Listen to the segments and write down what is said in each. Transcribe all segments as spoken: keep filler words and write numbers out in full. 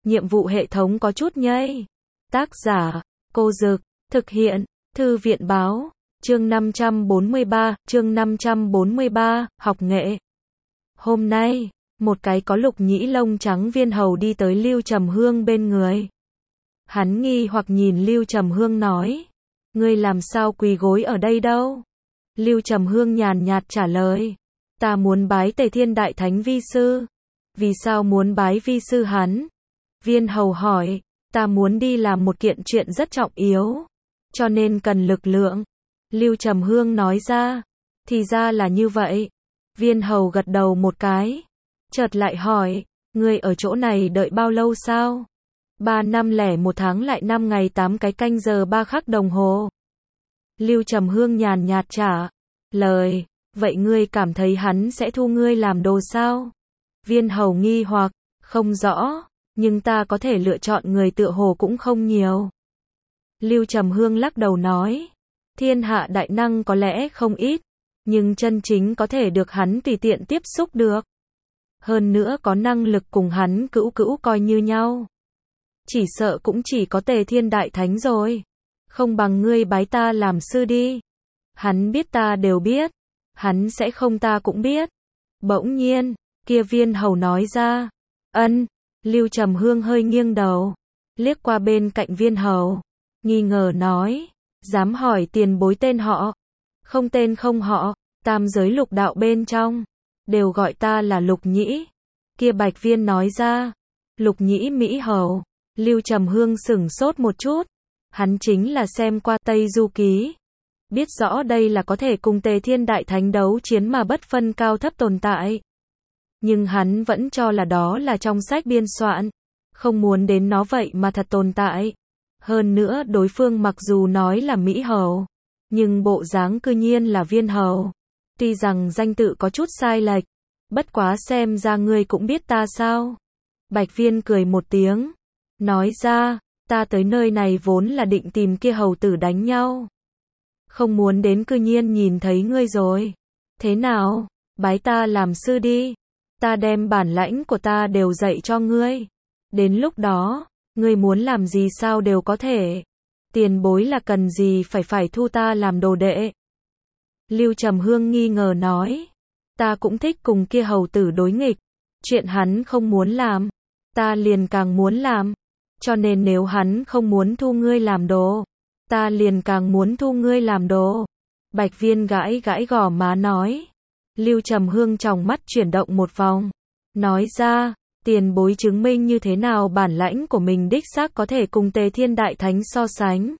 nhiệm vụ hệ thống có chút nhây. Tác giả, Cô Dực, thực hiện, Thư viện Báo, chương năm trăm bốn mươi ba, chương năm trăm bốn mươi ba, học nghệ. Hôm nay, một cái có lục nhĩ lông trắng viên hầu đi tới Lưu Trầm Hương bên người. Hắn nghi hoặc nhìn Lưu Trầm Hương nói, ngươi làm sao quỳ gối ở đây đâu? Lưu Trầm Hương nhàn nhạt trả lời, ta muốn bái Tề Thiên Đại Thánh vi sư. Vì sao muốn bái vi sư hắn? Viên hầu hỏi, ta muốn đi làm một kiện chuyện rất trọng yếu, cho nên cần lực lượng. Lưu Trầm Hương nói ra, thì ra là như vậy. Viên hầu gật đầu một cái, chợt lại hỏi, ngươi ở chỗ này đợi bao lâu sao? Ba năm lẻ một tháng lại năm ngày tám cái canh giờ ba khắc đồng hồ. Lưu Trầm Hương nhàn nhạt trả lời, vậy ngươi cảm thấy hắn sẽ thu ngươi làm đồ sao? Viên hầu nghi hoặc, không rõ, nhưng ta có thể lựa chọn người tựa hồ cũng không nhiều. Lưu Trầm Hương lắc đầu nói, thiên hạ đại năng có lẽ không ít, nhưng chân chính có thể được hắn tùy tiện tiếp xúc được. Hơn nữa có năng lực cùng hắn cữu cữu coi như nhau. Chỉ sợ cũng chỉ có Tề Thiên Đại Thánh rồi. Không bằng ngươi bái ta làm sư đi. Hắn biết ta đều biết. Hắn sẽ không ta cũng biết. Bỗng nhiên, kia viên hầu nói ra. Ân, Lưu Trầm Hương hơi nghiêng đầu. Liếc qua bên cạnh viên hầu. Nghi ngờ nói. Dám hỏi tiền bối tên họ. Không tên không họ. Tam giới lục đạo bên trong. Đều gọi ta là Lục Nhĩ. Kia bạch viên nói ra. Lục Nhĩ Mỹ Hầu. Lưu Trầm Hương sửng sốt một chút. Hắn chính là xem qua Tây Du Ký. Biết rõ đây là có thể cùng Tề Thiên Đại Thánh đấu chiến mà bất phân cao thấp tồn tại. Nhưng hắn vẫn cho là đó là trong sách biên soạn. Không muốn đến nó vậy mà thật tồn tại. Hơn nữa đối phương mặc dù nói là Mỹ Hầu. Nhưng bộ dáng cư nhiên là Viên Hầu. Tuy rằng danh tự có chút sai lệch. Bất quá xem ra ngươi cũng biết ta sao. Bạch Viên cười một tiếng. Nói ra, ta tới nơi này vốn là định tìm kia hầu tử đánh nhau. Không muốn đến cư nhiên nhìn thấy ngươi rồi. Thế nào, bái ta làm sư đi. Ta đem bản lãnh của ta đều dạy cho ngươi. Đến lúc đó, ngươi muốn làm gì sao đều có thể. Tiền bối là cần gì phải phải thu ta làm đồ đệ. Lưu Trầm Hương nghi ngờ nói. Ta cũng thích cùng kia hầu tử đối nghịch. Chuyện hắn không muốn làm, ta liền càng muốn làm. Cho nên nếu hắn không muốn thu ngươi làm đồ, ta liền càng muốn thu ngươi làm đồ. Bạch Viên gãi gãi gò má nói. Lưu Trầm Hương trong mắt chuyển động một vòng. Nói ra, tiền bối chứng minh như thế nào bản lãnh của mình đích xác có thể cùng Tề Thiên Đại Thánh so sánh.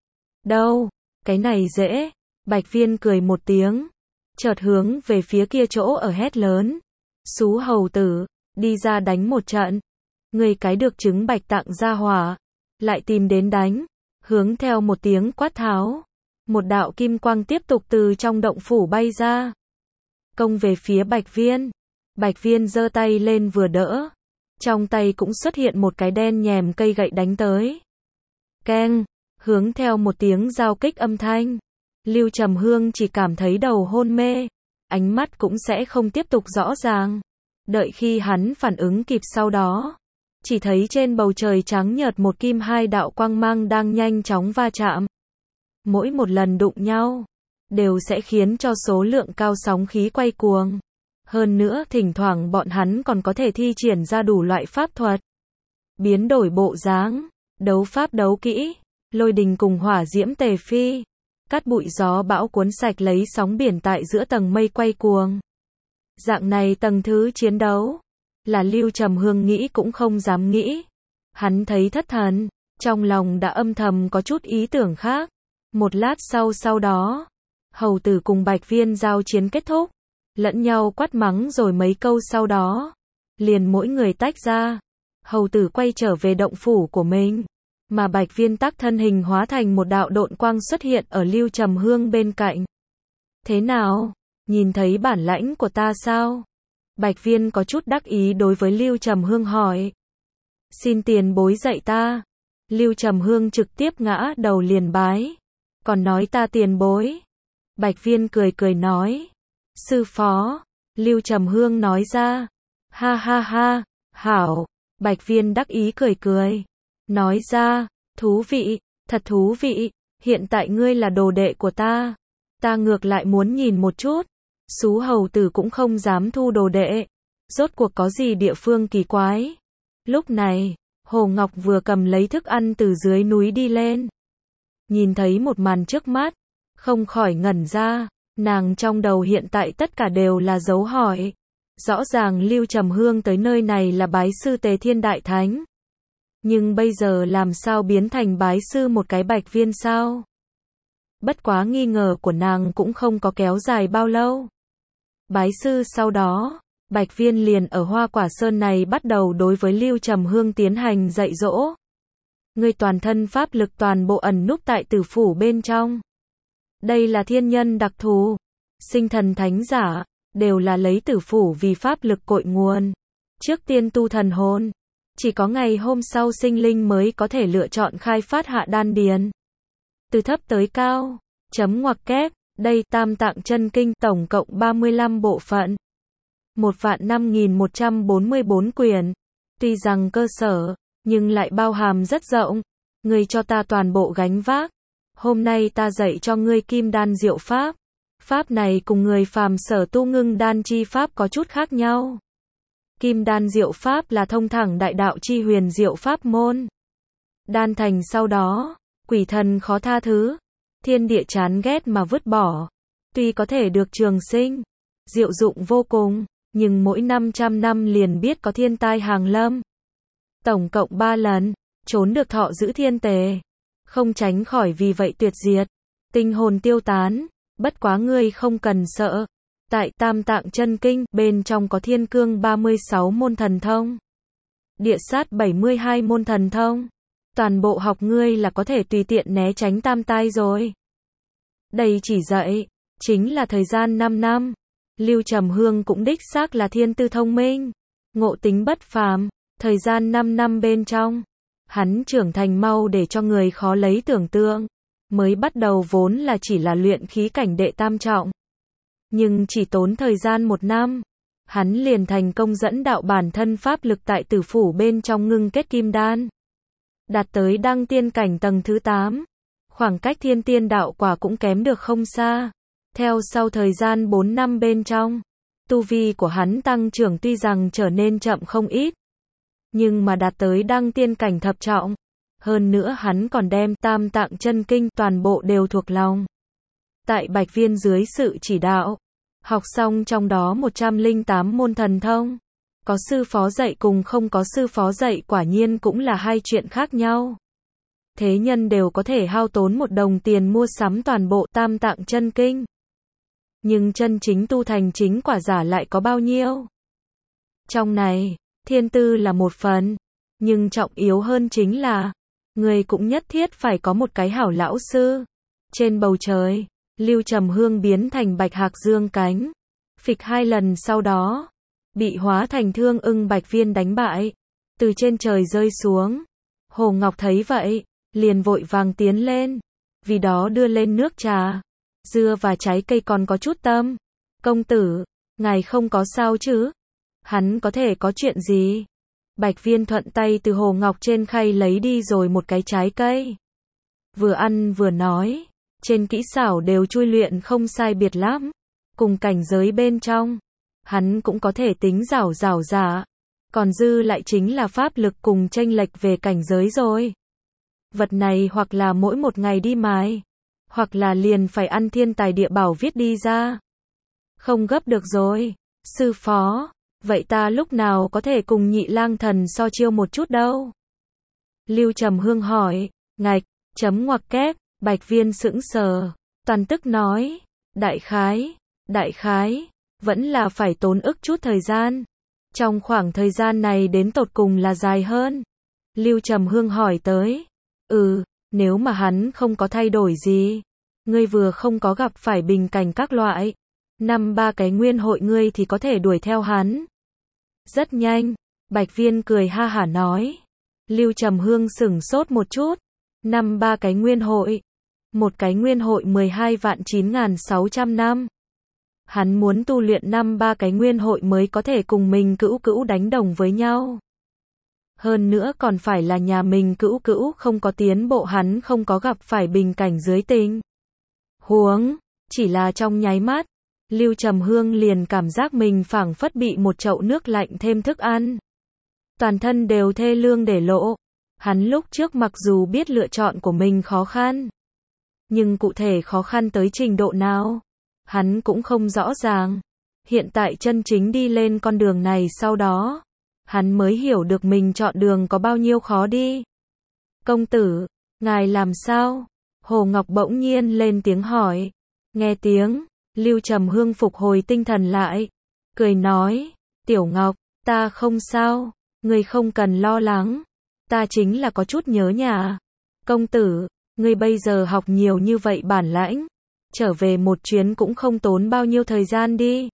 Đâu, cái này dễ. Bạch Viên cười một tiếng. Chợt hướng về phía kia chỗ ở hét lớn. Xú hầu tử, đi ra đánh một trận. Người cái được chứng bạch tặng ra hỏa. Lại tìm đến đánh. Hướng theo một tiếng quát tháo. Một đạo kim quang tiếp tục từ trong động phủ bay ra. Công về phía Bạch Viên. Bạch Viên giơ tay lên vừa đỡ. Trong tay cũng xuất hiện một cái đen nhèm cây gậy đánh tới. Keng. Hướng theo một tiếng giao kích âm thanh. Lưu Trầm Hương chỉ cảm thấy đầu hôn mê. Ánh mắt cũng sẽ không tiếp tục rõ ràng. Đợi khi hắn phản ứng kịp sau đó. Chỉ thấy trên bầu trời trắng nhợt một kim hai đạo quang mang đang nhanh chóng va chạm. Mỗi một lần đụng nhau, đều sẽ khiến cho số lượng cao sóng khí quay cuồng. Hơn nữa thỉnh thoảng bọn hắn còn có thể thi triển ra đủ loại pháp thuật. Biến đổi bộ dáng, đấu pháp đấu kỹ, lôi đình cùng hỏa diễm tề phi. Cát bụi gió bão cuốn sạch lấy sóng biển tại giữa tầng mây quay cuồng. Dạng này tầng thứ chiến đấu. Là Lưu Trầm Hương nghĩ cũng không dám nghĩ. Hắn thấy thất thần, trong lòng đã âm thầm có chút ý tưởng khác. Một lát sau sau đó, hầu tử cùng Bạch Viên giao chiến kết thúc, lẫn nhau quát mắng rồi mấy câu sau đó, liền mỗi người tách ra. Hầu tử quay trở về động phủ của mình, mà Bạch Viên tắc thân hình hóa thành một đạo độn quang xuất hiện ở Lưu Trầm Hương bên cạnh. Thế nào, nhìn thấy bản lãnh của ta sao? Bạch Viên có chút đắc ý đối với Lưu Trầm Hương hỏi. Xin tiền bối dạy ta. Lưu Trầm Hương trực tiếp ngã đầu liền bái. Còn nói ta tiền bối. Bạch Viên cười cười nói. Sư phó. Lưu Trầm Hương nói ra. Ha ha ha, hảo. Bạch Viên đắc ý cười cười. Nói ra, thú vị, thật thú vị, hiện tại ngươi là đồ đệ của ta. Ta ngược lại muốn nhìn một chút. Sú hầu tử cũng không dám thu đồ đệ. Rốt cuộc có gì địa phương kỳ quái. Lúc này, Hồ Ngọc vừa cầm lấy thức ăn từ dưới núi đi lên. Nhìn thấy một màn trước mắt, không khỏi ngẩn ra, nàng trong đầu hiện tại tất cả đều là dấu hỏi. Rõ ràng Lưu Trầm Hương tới nơi này là bái sư Tề Thiên Đại Thánh. Nhưng bây giờ làm sao biến thành bái sư một cái Bạch Viên sao? Bất quá nghi ngờ của nàng cũng không có kéo dài bao lâu. Bái sư sau đó, Bạch Viên liền ở Hoa Quả Sơn này bắt đầu đối với Lưu Trầm Hương tiến hành dạy dỗ. Ngươi toàn thân pháp lực toàn bộ ẩn núp tại tử phủ bên trong. Đây là thiên nhân đặc thù. Sinh thần thánh giả, đều là lấy tử phủ vì pháp lực cội nguồn. Trước tiên tu thần hồn. Chỉ có ngày hôm sau sinh linh mới có thể lựa chọn khai phát hạ đan điền. Từ thấp tới cao, chấm ngoặc kép, đây Tam Tạng Chân Kinh tổng cộng ba mươi lăm bộ phận. Một vạn năm nghìn một trăm bốn mươi bốn quyển. Tuy rằng cơ sở, nhưng lại bao hàm rất rộng. Ngươi cho ta toàn bộ gánh vác. Hôm nay ta dạy cho ngươi Kim Đan Diệu Pháp. Pháp này cùng người phàm sở tu ngưng đan chi pháp có chút khác nhau. Kim Đan Diệu Pháp là thông thẳng đại đạo chi huyền diệu pháp môn. Đan thành sau đó, quỷ thần khó tha thứ, thiên địa chán ghét mà vứt bỏ. Tuy có thể được trường sinh, diệu dụng vô cùng, nhưng mỗi năm trăm năm liền biết có thiên tai hàng lâm. Tổng cộng ba lần, trốn được thọ giữ thiên tề. Không tránh khỏi vì vậy tuyệt diệt, tinh hồn tiêu tán. Bất quá ngươi không cần sợ. Tại Tam Tạng Chân Kinh, bên trong có Thiên Cương ba mươi sáu môn thần thông, Địa Sát bảy mươi hai môn thần thông. Toàn bộ học ngươi là có thể tùy tiện né tránh tam tai rồi. Đây chỉ dạy, chính là thời gian năm năm. Lưu Trầm Hương cũng đích xác là thiên tư thông minh, ngộ tính bất phàm. Thời gian năm năm bên trong, hắn trưởng thành mau để cho người khó lấy tưởng tượng. Mới bắt đầu vốn là chỉ là luyện khí cảnh đệ tam trọng. Nhưng chỉ tốn thời gian một năm, hắn liền thành công dẫn đạo bản thân pháp lực tại tử phủ bên trong ngưng kết kim đan. Đạt tới đăng tiên cảnh tầng thứ tám. Khoảng cách thiên tiên đạo quả cũng kém được không xa. Theo sau thời gian bốn năm bên trong, tu vi của hắn tăng trưởng tuy rằng trở nên chậm không ít. Nhưng mà đạt tới đăng tiên cảnh thập trọng. Hơn nữa hắn còn đem Tam Tạng Chân Kinh toàn bộ đều thuộc lòng. Tại Bạch Viên dưới sự chỉ đạo, học xong trong đó một trăm lẻ tám môn thần thông. Có sư phó dạy cùng không có sư phó dạy quả nhiên cũng là hai chuyện khác nhau. Thế nhân đều có thể hao tốn một đồng tiền mua sắm toàn bộ Tam Tạng Chân Kinh. Nhưng chân chính tu thành chính quả giả lại có bao nhiêu? Trong này, thiên tư là một phần, nhưng trọng yếu hơn chính là người cũng nhất thiết phải có một cái hảo lão sư. Trên bầu trời, Lưu Trầm Hương biến thành bạch hạc dương cánh. Phịch hai lần sau đó, bị hóa thành thương ưng Bạch Viên đánh bại. Từ trên trời rơi xuống. Hồ Ngọc thấy vậy, liền vội vàng tiến lên. Vì đó đưa lên nước trà, dưa và trái cây còn có chút tâm. Công tử, ngài không có sao chứ? Hắn có thể có chuyện gì? Bạch Viên thuận tay từ Hồ Ngọc trên khay lấy đi rồi một cái trái cây. Vừa ăn vừa nói, trên kỹ xảo đều chui luyện không sai biệt lắm. Cùng cảnh giới bên trong, hắn cũng có thể tính rảo rảo giả. Còn dư lại chính là pháp lực cùng chênh lệch về cảnh giới rồi. Vật này hoặc là mỗi một ngày đi mài, hoặc là liền phải ăn thiên tài địa bảo viết đi ra. Không gấp được rồi, sư phó. Vậy ta lúc nào có thể cùng Nhị Lang Thần so chiêu một chút đâu? Lưu Trầm Hương hỏi. Ngạch, chấm ngoặc kép. Bạch Viên sững sờ, toàn tức nói. Đại khái, đại khái, vẫn là phải tốn ức chút thời gian. Trong khoảng thời gian này đến tột cùng là dài hơn. Lưu Trầm Hương hỏi tới. Ừ, nếu mà hắn không có thay đổi gì, ngươi vừa không có gặp phải bình cảnh các loại, năm ba cái nguyên hội ngươi thì có thể đuổi theo hắn. Rất nhanh, Bạch Viên cười ha hả nói. Lưu Trầm Hương sửng sốt một chút. Năm ba cái nguyên hội. Một cái nguyên hội mười hai vạn chín nghìn sáu trăm năm. Hắn muốn tu luyện năm ba cái nguyên hội mới có thể cùng mình cữu cữu đánh đồng với nhau. Hơn nữa còn phải là nhà mình cữu cữu không có tiến bộ hắn không có gặp phải bình cảnh dưới tình huống, chỉ là trong nháy mắt, Lưu Trầm Hương liền cảm giác mình phảng phất bị một chậu nước lạnh thêm thức ăn. Toàn thân đều thê lương để lộ. Hắn lúc trước mặc dù biết lựa chọn của mình khó khăn, nhưng cụ thể khó khăn tới trình độ nào, hắn cũng không rõ ràng. Hiện tại chân chính đi lên con đường này sau đó, hắn mới hiểu được mình chọn đường có bao nhiêu khó đi. Công tử, ngài làm sao? Hồ Ngọc bỗng nhiên lên tiếng hỏi. Nghe tiếng, Lưu Trầm Hương phục hồi tinh thần lại, cười nói, Tiểu Ngọc, ta không sao, ngươi không cần lo lắng, ta chính là có chút nhớ nhà. Công tử, ngươi bây giờ học nhiều như vậy bản lãnh, trở về một chuyến cũng không tốn bao nhiêu thời gian đi.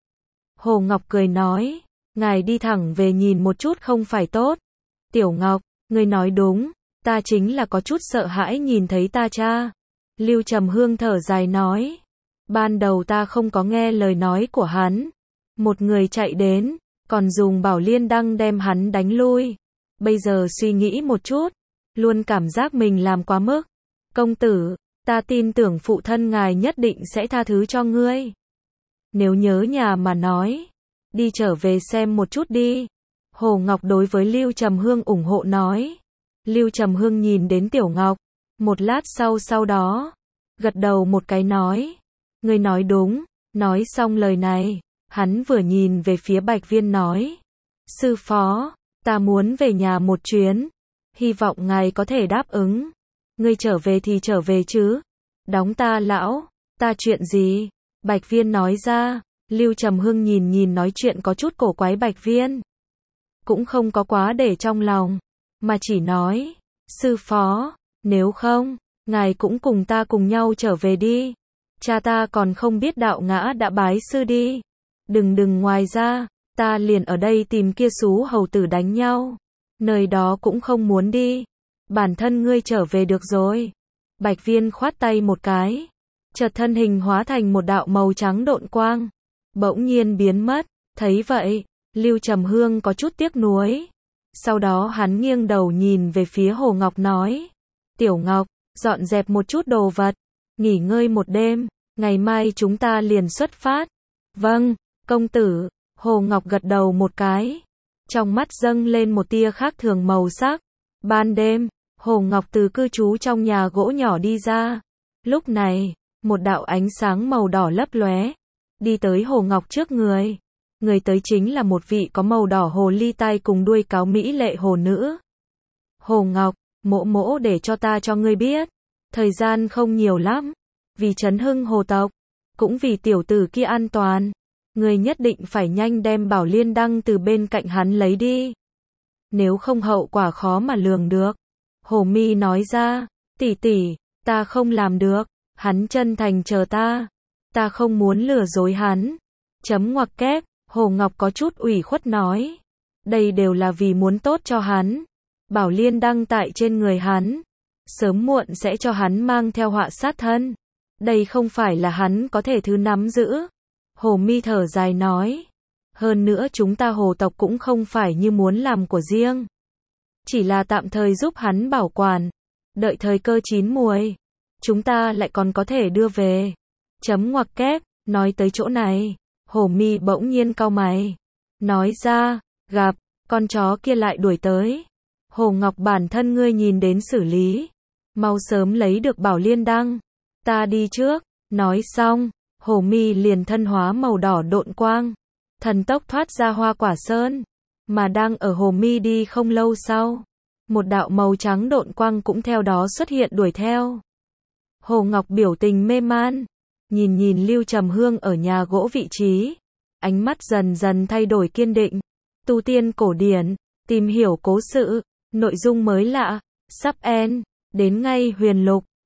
Hồ Ngọc cười nói, ngài đi thẳng về nhìn một chút không phải tốt. Tiểu Ngọc, ngươi nói đúng, ta chính là có chút sợ hãi nhìn thấy ta cha. Lưu Trầm Hương thở dài nói, ban đầu ta không có nghe lời nói của hắn, một người chạy đến, còn dùng Bảo Liên Đăng đem hắn đánh lui. Bây giờ suy nghĩ một chút, luôn cảm giác mình làm quá mức. Công tử, ta tin tưởng phụ thân ngài nhất định sẽ tha thứ cho ngươi. Nếu nhớ nhà mà nói, đi trở về xem một chút đi. Hồ Ngọc đối với Lưu Trầm Hương ủng hộ nói. Lưu Trầm Hương nhìn đến Tiểu Ngọc, một lát sau sau đó, gật đầu một cái nói, ngươi nói đúng. Nói xong lời này, hắn vừa nhìn về phía Bạch Viên nói, sư phó, ta muốn về nhà một chuyến, hy vọng ngài có thể đáp ứng. Ngươi trở về thì trở về chứ, đóng ta lão, ta chuyện gì? Bạch Viên nói ra. Lưu Trầm Hương nhìn nhìn nói chuyện có chút cổ quái Bạch Viên, cũng không có quá để trong lòng, mà chỉ nói, sư phó, nếu không, ngài cũng cùng ta cùng nhau trở về đi. Cha ta còn không biết đạo ngã đã bái sư đi. Đừng đừng ngoài ra, ta liền ở đây tìm kia xú hầu tử đánh nhau. Nơi đó cũng không muốn đi. Bản thân ngươi trở về được rồi. Bạch Viên khoát tay một cái. Chợt thân hình hóa thành một đạo màu trắng độn quang. Bỗng nhiên biến mất. Thấy vậy, Lưu Trầm Hương có chút tiếc nuối. Sau đó hắn nghiêng đầu nhìn về phía Hồ Ngọc nói. Tiểu Ngọc, dọn dẹp một chút đồ vật. Nghỉ ngơi một đêm. Ngày mai chúng ta liền xuất phát. Vâng, công tử. Hồ Ngọc gật đầu một cái. Trong mắt dâng lên một tia khác thường màu sắc. Ban đêm, Hồ Ngọc từ cư trú trong nhà gỗ nhỏ đi ra. Lúc này, một đạo ánh sáng màu đỏ lấp lóe, đi tới Hồ Ngọc trước người. Người tới chính là một vị có màu đỏ hồ ly tai cùng đuôi cáo mỹ lệ hồ nữ. Hồ Ngọc, mỗ mỗ để cho ta cho ngươi biết. Thời gian không nhiều lắm. Vì trấn hưng hồ tộc, cũng vì tiểu tử kia an toàn. Ngươi nhất định phải nhanh đem Bảo Liên Đăng từ bên cạnh hắn lấy đi. Nếu không hậu quả khó mà lường được. Hồ Mi nói ra, tỷ tỷ, ta không làm được, hắn chân thành chờ ta. Ta không muốn lừa dối hắn. Chấm ngoặc kép, Hồ Ngọc có chút ủy khuất nói. Đây đều là vì muốn tốt cho hắn. Bảo Liên Đăng tại trên người hắn, sớm muộn sẽ cho hắn mang theo họa sát thân. Đây không phải là hắn có thể thứ nắm giữ. Hồ Mi thở dài nói. Hơn nữa chúng ta hồ tộc cũng không phải như muốn làm của riêng. Chỉ là tạm thời giúp hắn bảo quản. Đợi thời cơ chín muồi, chúng ta lại còn có thể đưa về. Chấm ngoặc kép, nói tới chỗ này, Hồ Mi bỗng nhiên cau mày. Nói ra, gặp, con chó kia lại đuổi tới. Hồ Ngọc bản thân ngươi nhìn đến xử lý. Mau sớm lấy được Bảo Liên Đăng. Ta đi trước. Nói xong, Hồ Mi liền thân hóa màu đỏ độn quang. Thần tốc thoát ra Hoa Quả Sơn. Mà đang ở Hồ Mi đi không lâu sau, một đạo màu trắng độn quang cũng theo đó xuất hiện đuổi theo. Hồ Ngọc biểu tình mê man, nhìn nhìn Lưu Trầm Hương ở nhà gỗ vị trí, ánh mắt dần dần thay đổi kiên định. Tu tiên cổ điển, tìm hiểu cố sự, nội dung mới lạ, sắp end, đến ngay huyền lục.